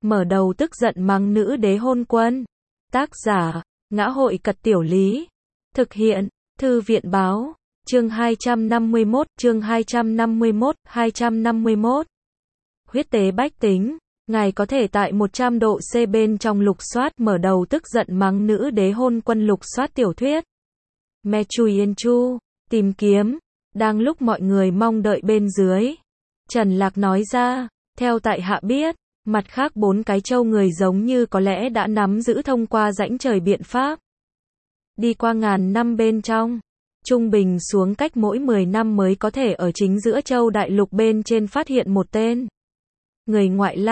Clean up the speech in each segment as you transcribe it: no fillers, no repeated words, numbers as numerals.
mở đầu tức giận mắng nữ đế hôn quân. Tác giả, Ngã hội Cật Tiểu Lý. Thực hiện, Thư viện Báo. Chương 251, chương 251. Huyết tế bách tính. Ngài có thể tại 100 độ C bên trong lục soát mở đầu tức giận mắng nữ đế hôn quân lục soát tiểu thuyết. Me Chui Yên Chu, tìm kiếm. Đang lúc mọi người mong đợi bên dưới. Trần Lạc nói ra, theo tại hạ biết, mặt khác 4 cái châu người giống như có lẽ đã nắm giữ thông qua rãnh trời biện pháp. Đi qua ngàn năm bên trong, trung bình xuống cách mỗi 10 năm mới có thể ở chính giữa châu đại lục bên trên phát hiện một tên. Người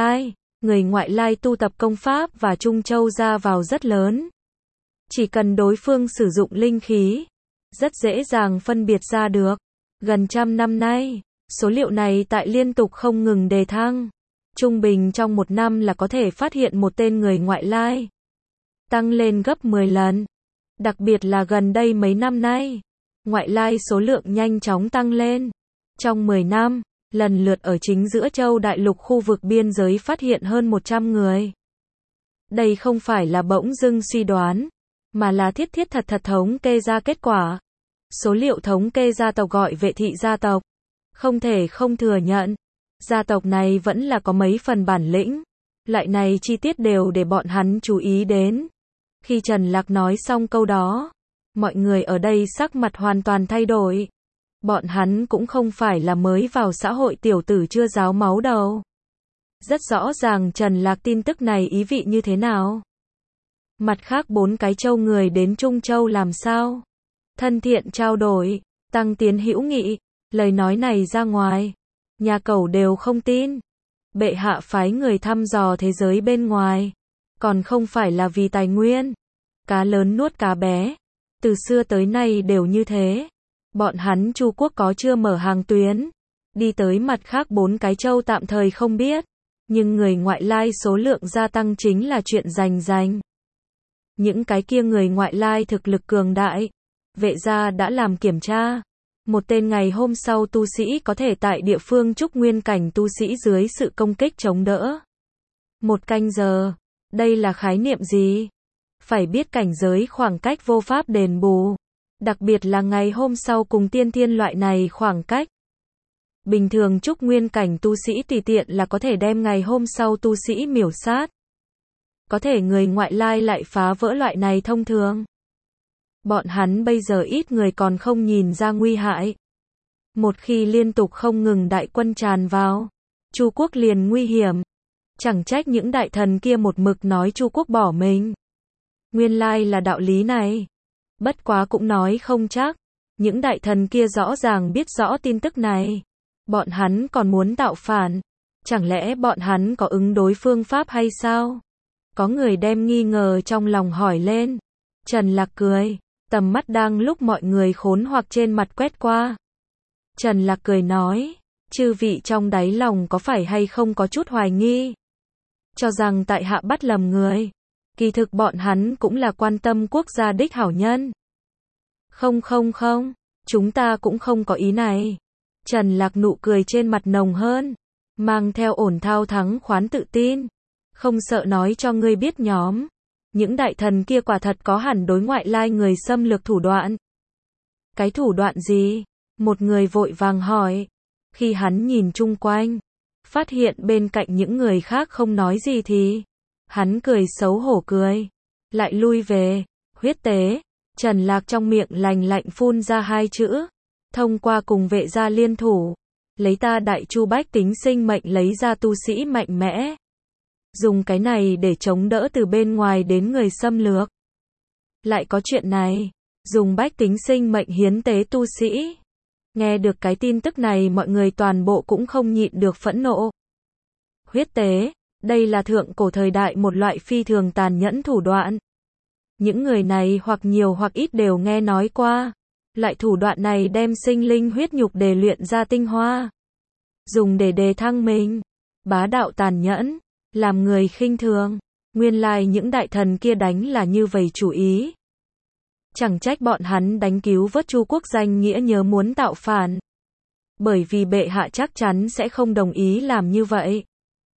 ngoại lai tu tập công pháp và Trung Châu ra vào rất lớn. Chỉ cần đối phương sử dụng linh khí, rất dễ dàng phân biệt ra được. Gần 100 năm nay, số liệu này tại liên tục không ngừng đề thăng. Trung bình trong 1 năm là có thể phát hiện một tên người ngoại lai. Tăng lên gấp 10 lần. Đặc biệt là gần đây mấy năm nay, ngoại lai số lượng nhanh chóng tăng lên. Trong 10 năm, lần lượt ở chính giữa châu đại lục khu vực biên giới phát hiện hơn 100 người. Đây không phải là bỗng dưng suy đoán, mà là thiết thật thống kê ra kết quả. Số liệu thống kê gia tộc gọi Vệ thị gia tộc. Không thể không thừa nhận, gia tộc này vẫn là có mấy phần bản lĩnh. Loại này chi tiết đều để bọn hắn chú ý đến. Khi Trần Lạc nói xong câu đó, mọi người ở đây sắc mặt hoàn toàn thay đổi. Bọn hắn cũng không phải là mới vào xã hội tiểu tử chưa ráo máu đầu. Rất rõ ràng Trần Lạc tin tức này ý vị như thế nào. Mặt khác 4 cái châu người đến Trung Châu làm sao? Thân thiện trao đổi, tăng tiến hữu nghị, lời nói này ra ngoài, nhà Cẩu đều không tin. Bệ hạ phái người thăm dò thế giới bên ngoài, còn không phải là vì tài nguyên. Cá lớn nuốt cá bé, từ xưa tới nay đều như thế. Bọn hắn Chu quốc có chưa mở hàng tuyến, đi tới mặt khác 4 cái châu tạm thời không biết, nhưng người ngoại lai số lượng gia tăng chính là chuyện rành. Những cái kia người ngoại lai thực lực cường đại, Vệ gia đã làm kiểm tra. Một tên ngày hôm sau tu sĩ có thể tại địa phương trúc nguyên cảnh tu sĩ dưới sự công kích chống đỡ 1 canh giờ. Đây là khái niệm gì? Phải biết cảnh giới khoảng cách vô pháp đền bù. Đặc biệt là ngày hôm sau cùng tiên thiên loại này khoảng cách. Bình thường trúc nguyên cảnh tu sĩ tùy tiện là có thể đem ngày hôm sau tu sĩ miểu sát. Có thể người ngoại lai lại phá vỡ loại này thông thường. Bọn hắn bây giờ ít người còn không nhìn ra nguy hại. Một khi liên tục không ngừng đại quân tràn vào, Chu quốc liền nguy hiểm. Chẳng trách những đại thần kia một mực nói Chu quốc bỏ mình. Nguyên lai là đạo lý này. Bất quá cũng nói không chắc. Những đại thần kia rõ ràng biết rõ tin tức này. Bọn hắn còn muốn tạo phản. Chẳng lẽ bọn hắn có ứng đối phương pháp hay sao? Có người đem nghi ngờ trong lòng hỏi lên. Trần Lạc cười. Tầm mắt đang lúc mọi người khốn hoặc trên mặt quét qua. Trần Lạc cười nói. Chư vị trong đáy lòng có phải hay không có chút hoài nghi? Cho rằng tại hạ bắt lầm người. Kỳ thực bọn hắn cũng là quan tâm quốc gia đích hảo nhân. Không, chúng ta cũng không có ý này. Trần Lạc nụ cười trên mặt nồng hơn, mang theo ổn thao thắng khoán tự tin. Không sợ nói cho ngươi biết nhóm. Những đại thần kia quả thật có hẳn đối ngoại lai người xâm lược thủ đoạn. Cái thủ đoạn gì? Một người vội vàng hỏi. Khi hắn nhìn chung quanh, phát hiện bên cạnh những người khác không nói gì thì hắn cười xấu hổ cười, lại lui về. Huyết tế. Trần Lạc trong miệng lành lạnh phun ra 2 chữ. Thông qua cùng Vệ gia liên thủ, lấy ta đại chu bách tính sinh mệnh lấy ra tu sĩ mạnh mẽ. Dùng cái này để chống đỡ từ bên ngoài đến người xâm lược. Lại có chuyện này, dùng bách tính sinh mệnh hiến tế tu sĩ. Nghe được cái tin tức này mọi người toàn bộ cũng không nhịn được phẫn nộ. Huyết tế, đây là thượng cổ thời đại một loại phi thường tàn nhẫn thủ đoạn. Những người này hoặc nhiều hoặc ít đều nghe nói qua. Loại thủ đoạn này đem sinh linh huyết nhục để luyện ra tinh hoa. Dùng để đề thăng mình. Bá đạo tàn nhẫn. Làm người khinh thường. Nguyên lai những đại thần kia đánh là như vậy chủ ý. Chẳng trách bọn hắn đánh cứu vớt Chu quốc danh nghĩa nhớ muốn tạo phản. Bởi vì bệ hạ chắc chắn sẽ không đồng ý làm như vậy.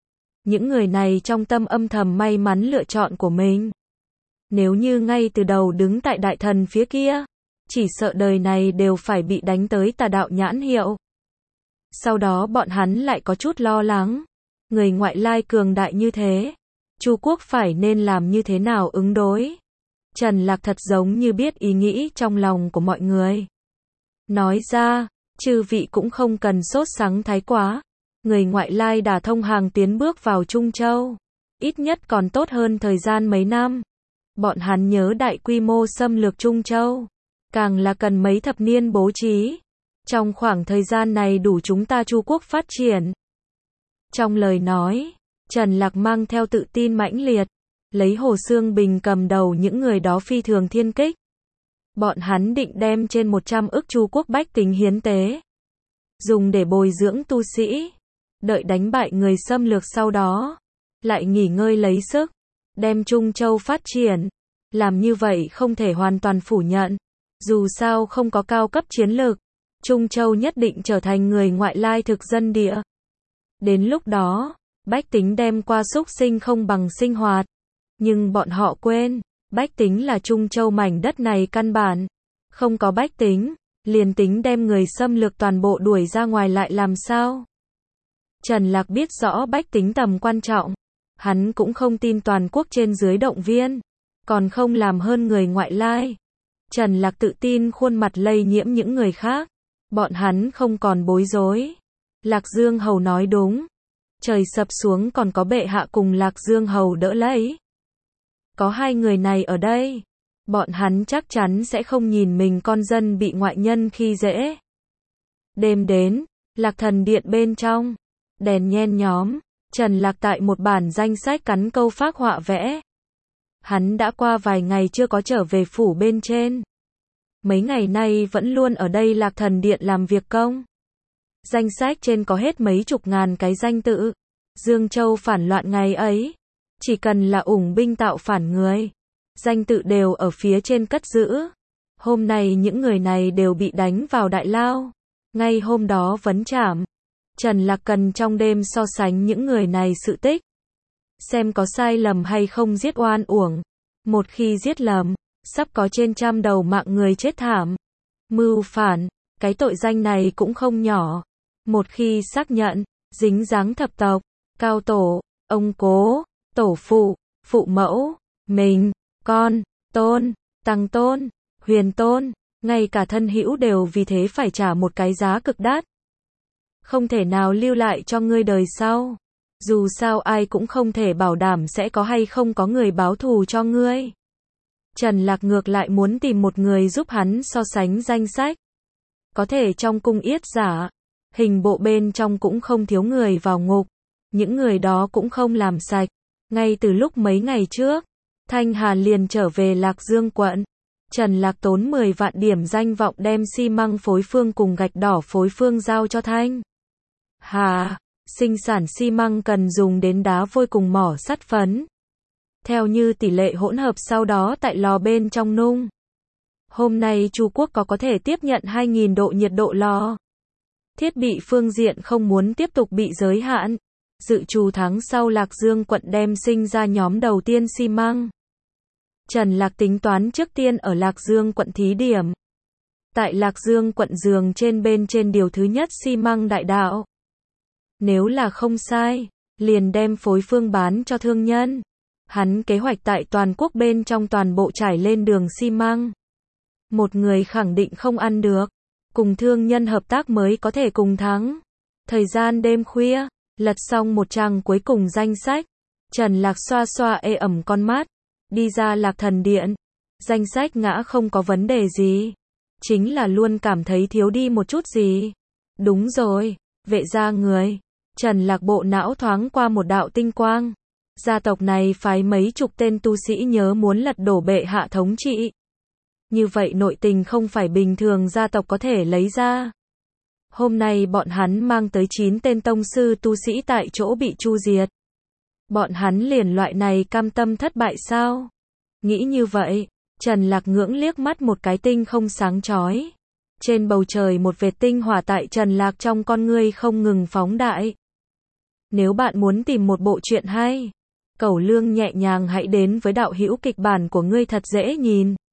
Những người này trong tâm âm thầm may mắn lựa chọn của mình. Nếu như ngay từ đầu đứng tại đại thần phía kia, chỉ sợ đời này đều phải bị đánh tới tà đạo nhãn hiệu. Sau đó bọn hắn lại có chút lo lắng. Người ngoại lai cường đại như thế, Chu quốc phải nên làm như thế nào ứng đối? Trần Lạc thật giống như biết ý nghĩ trong lòng của mọi người. Nói ra, chư vị cũng không cần sốt sắng thái quá. Người ngoại lai đả thông hàng tiến bước vào Trung Châu. Ít nhất còn tốt hơn thời gian mấy năm. Bọn hắn nhớ đại quy mô xâm lược Trung Châu. Càng là cần mấy thập niên bố trí. Trong khoảng thời gian này đủ chúng ta Chu quốc phát triển. Trong lời nói, Trần Lạc mang theo tự tin mãnh liệt. Lấy Hồ Xương Bình cầm đầu những người đó phi thường thiên kích. Bọn hắn định đem trên 100 ức Chu quốc bách tính hiến tế. Dùng để bồi dưỡng tu sĩ. Đợi đánh bại người xâm lược sau đó. Lại nghỉ ngơi lấy sức. Đem Trung Châu phát triển. Làm như vậy không thể hoàn toàn phủ nhận. Dù sao không có cao cấp chiến lược. Trung Châu nhất định trở thành người ngoại lai thực dân địa. Đến lúc đó, bách tính đem qua súc sinh không bằng sinh hoạt. Nhưng bọn họ quên, bách tính là Trung Châu mảnh đất này căn bản. Không có bách tính, liền tính đem người xâm lược toàn bộ đuổi ra ngoài lại làm sao? Trần Lạc biết rõ bách tính tầm quan trọng. Hắn cũng không tin toàn quốc trên dưới động viên. Còn không làm hơn người ngoại lai. Trần Lạc tự tin khuôn mặt lây nhiễm những người khác. Bọn hắn không còn bối rối. Lạc Dương Hầu nói đúng. Trời sập xuống còn có bệ hạ cùng Lạc Dương Hầu đỡ lấy. Có hai người này ở đây. Bọn hắn chắc chắn sẽ không nhìn mình con dân bị ngoại nhân khi dễ. Đêm đến, Lạc Thần Điện bên trong. Đèn nhen nhóm. Trần Lạc tại một bản danh sách cắn câu phác họa vẽ. Hắn đã qua vài ngày chưa có trở về phủ bên trên. Mấy ngày nay vẫn luôn ở đây Lạc Thần Điện làm việc công. Danh sách trên có hết mấy chục ngàn cái danh tự. Dương Châu phản loạn ngày ấy. Chỉ cần là ủng binh tạo phản người. Danh tự đều ở phía trên cất giữ. Hôm nay những người này đều bị đánh vào đại lao. Ngay hôm đó vấn trảm. Trần Lạc cần trong đêm so sánh những người này sự tích. Xem có sai lầm hay không giết oan uổng. Một khi giết lầm, sắp có trên 100 đầu mạng người chết thảm. Mưu phản, cái tội danh này cũng không nhỏ. Một khi xác nhận, dính dáng thập tộc, cao tổ, ông cố, tổ phụ, phụ mẫu, mình, con, tôn, tăng tôn, huyền tôn, ngay cả thân hữu đều vì thế phải trả một cái giá cực đắt. Không thể nào lưu lại cho ngươi đời sau. Dù sao ai cũng không thể bảo đảm sẽ có hay không có người báo thù cho ngươi. Trần Lạc ngược lại muốn tìm một người giúp hắn so sánh danh sách. Có thể trong cung yết giả, hình bộ bên trong cũng không thiếu người vào ngục. Những người đó cũng không làm sạch. Ngay từ lúc mấy ngày trước, Thanh Hà liền trở về Lạc Dương quận. Trần Lạc tốn 10 vạn điểm danh vọng đem xi măng phối phương cùng gạch đỏ phối phương giao cho Thanh Hà. Sinh sản xi măng cần dùng đến đá vôi cùng mỏ sắt phấn. Theo như tỷ lệ hỗn hợp sau đó tại lò bên trong nung. Hôm nay Chu quốc có thể tiếp nhận 2000 độ nhiệt độ lò. Thiết bị phương diện không muốn tiếp tục bị giới hạn. Dự trù tháng sau Lạc Dương quận đem sinh ra nhóm đầu tiên xi măng. Trần Lạc tính toán trước tiên ở Lạc Dương quận thí điểm. Tại Lạc Dương quận giường trên bên trên điều thứ nhất xi măng đại đạo. Nếu là không sai, liền đem phối phương bán cho thương nhân. Hắn kế hoạch tại toàn quốc bên trong toàn bộ trải lên đường xi măng. Một người khẳng định không ăn được. Cùng thương nhân hợp tác mới có thể cùng thắng. Thời gian đêm khuya, lật xong một trang cuối cùng danh sách. Trần Lạc xoa xoa ê ẩm con mắt. Đi ra Lạc Thần Điện. Danh sách ngã không có vấn đề gì. Chính là luôn cảm thấy thiếu đi một chút gì. Đúng rồi, vệ gia người. Trần Lạc bộ não thoáng qua một đạo tinh quang. Gia tộc này phái mấy chục tên tu sĩ nhớ muốn lật đổ bệ hạ thống trị. Như vậy nội tình không phải bình thường gia tộc có thể lấy ra. Hôm nay bọn hắn mang tới 9 tên tông sư tu sĩ tại chỗ bị chu diệt. Bọn hắn liền loại này cam tâm thất bại sao? Nghĩ như vậy, Trần Lạc ngưỡng liếc mắt một cái tinh không sáng chói. Trên bầu trời một vệt tinh hỏa tại Trần Lạc trong con ngươi không ngừng phóng đại. Nếu bạn muốn tìm một bộ truyện hay, cẩu lương nhẹ nhàng hãy đến với đạo hữu kịch bản của ngươi thật dễ nhìn.